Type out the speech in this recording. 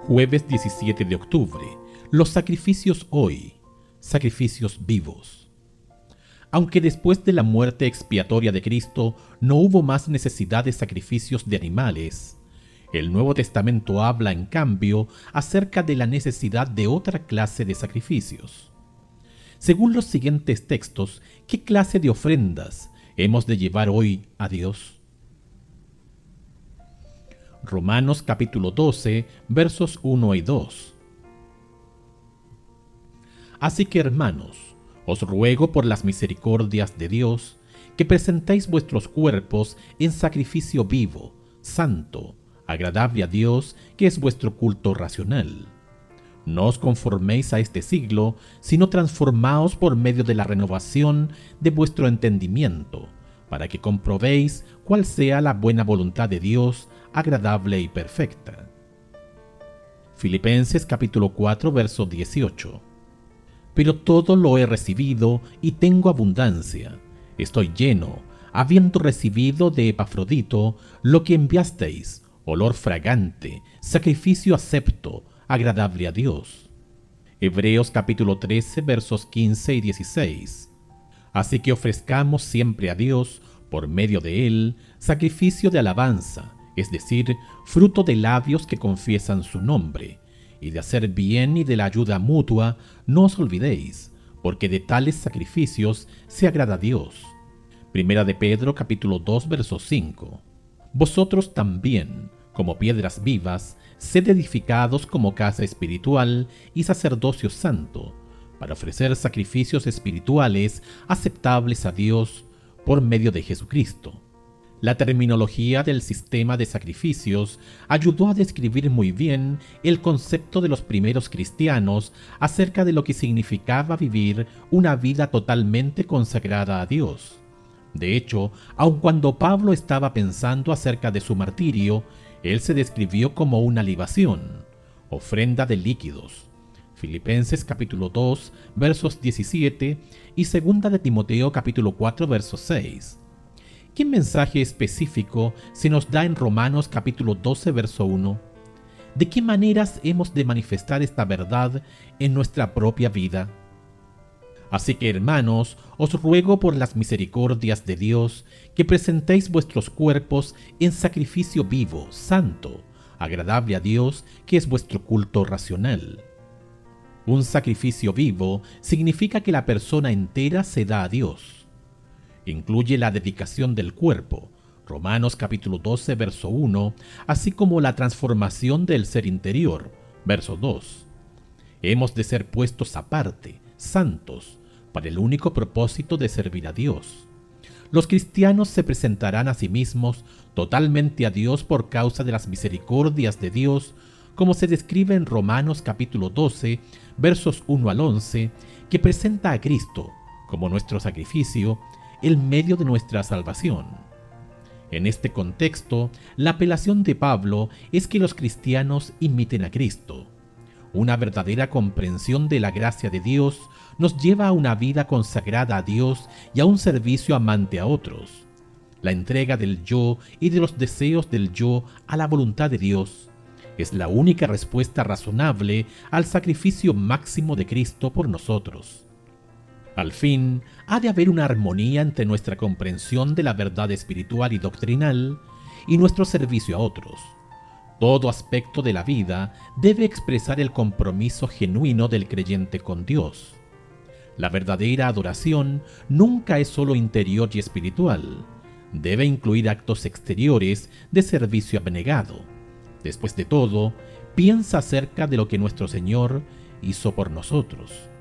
Jueves 17 de octubre. Los sacrificios hoy. Sacrificios vivos. Aunque después de la muerte expiatoria de Cristo no hubo más necesidad de sacrificios de animales, el Nuevo Testamento habla, en cambio, acerca de la necesidad de otra clase de sacrificios. Según los siguientes textos, ¿qué clase de ofrendas hemos de llevar hoy a Dios? Romanos capítulo 12, versos 1 y 2. Así que, hermanos, os ruego por las misericordias de Dios, que presentéis vuestros cuerpos en sacrificio vivo, santo, agradable a Dios, que es vuestro culto racional. No os conforméis a este siglo, sino transformaos por medio de la renovación de vuestro entendimiento, para que comprobéis cuál sea la buena voluntad de Dios, agradable y perfecta. Filipenses capítulo 4, verso 18. Pero todo lo he recibido y tengo abundancia. Estoy lleno, habiendo recibido de Epafrodito lo que enviasteis, olor fragante, sacrificio acepto, agradable a Dios. Hebreos capítulo 13, versos 15 y 16. Así que ofrezcamos siempre a Dios, por medio de Él, sacrificio de alabanza, es decir, fruto de labios que confiesan su nombre, y de hacer bien y de la ayuda mutua no os olvidéis, porque de tales sacrificios se agrada a Dios. Primera de Pedro capítulo 2, verso 5. Vosotros también, como piedras vivas, sed edificados como casa espiritual y sacerdocio santo, para ofrecer sacrificios espirituales aceptables a Dios por medio de Jesucristo. La terminología del sistema de sacrificios ayudó a describir muy bien el concepto de los primeros cristianos acerca de lo que significaba vivir una vida totalmente consagrada a Dios. De hecho, aun cuando Pablo estaba pensando acerca de su martirio, él se describió como una libación, ofrenda de líquidos. Filipenses capítulo 2, versos 17 y 2 de Timoteo capítulo 4, verso 6. ¿Qué mensaje específico se nos da en Romanos capítulo 12, verso 1? ¿De qué maneras hemos de manifestar esta verdad en nuestra propia vida? Así que, hermanos, os ruego por las misericordias de Dios que presentéis vuestros cuerpos en sacrificio vivo, santo, agradable a Dios, que es vuestro culto racional. Un sacrificio vivo significa que la persona entera se da a Dios. Incluye la dedicación del cuerpo, Romanos capítulo 12, verso 1, así como la transformación del ser interior, verso 2. Hemos de ser puestos aparte, santos, para el único propósito de servir a Dios. Los cristianos se presentarán a sí mismos totalmente a Dios por causa de las misericordias de Dios, como se describe en Romanos capítulo 12, versos 1 al 11, que presenta a Cristo como nuestro sacrificio, el medio de nuestra salvación. En este contexto, la apelación de Pablo es que los cristianos imiten a Cristo. Una verdadera comprensión de la gracia de Dios nos lleva a una vida consagrada a Dios y a un servicio amante a otros. La entrega del yo y de los deseos del yo a la voluntad de Dios es la única respuesta razonable al sacrificio máximo de Cristo por nosotros. Al fin, ha de haber una armonía entre nuestra comprensión de la verdad espiritual y doctrinal y nuestro servicio a otros. Todo aspecto de la vida debe expresar el compromiso genuino del creyente con Dios. La verdadera adoración nunca es solo interior y espiritual. Debe incluir actos exteriores de servicio abnegado. Después de todo, piensa acerca de lo que nuestro Señor hizo por nosotros.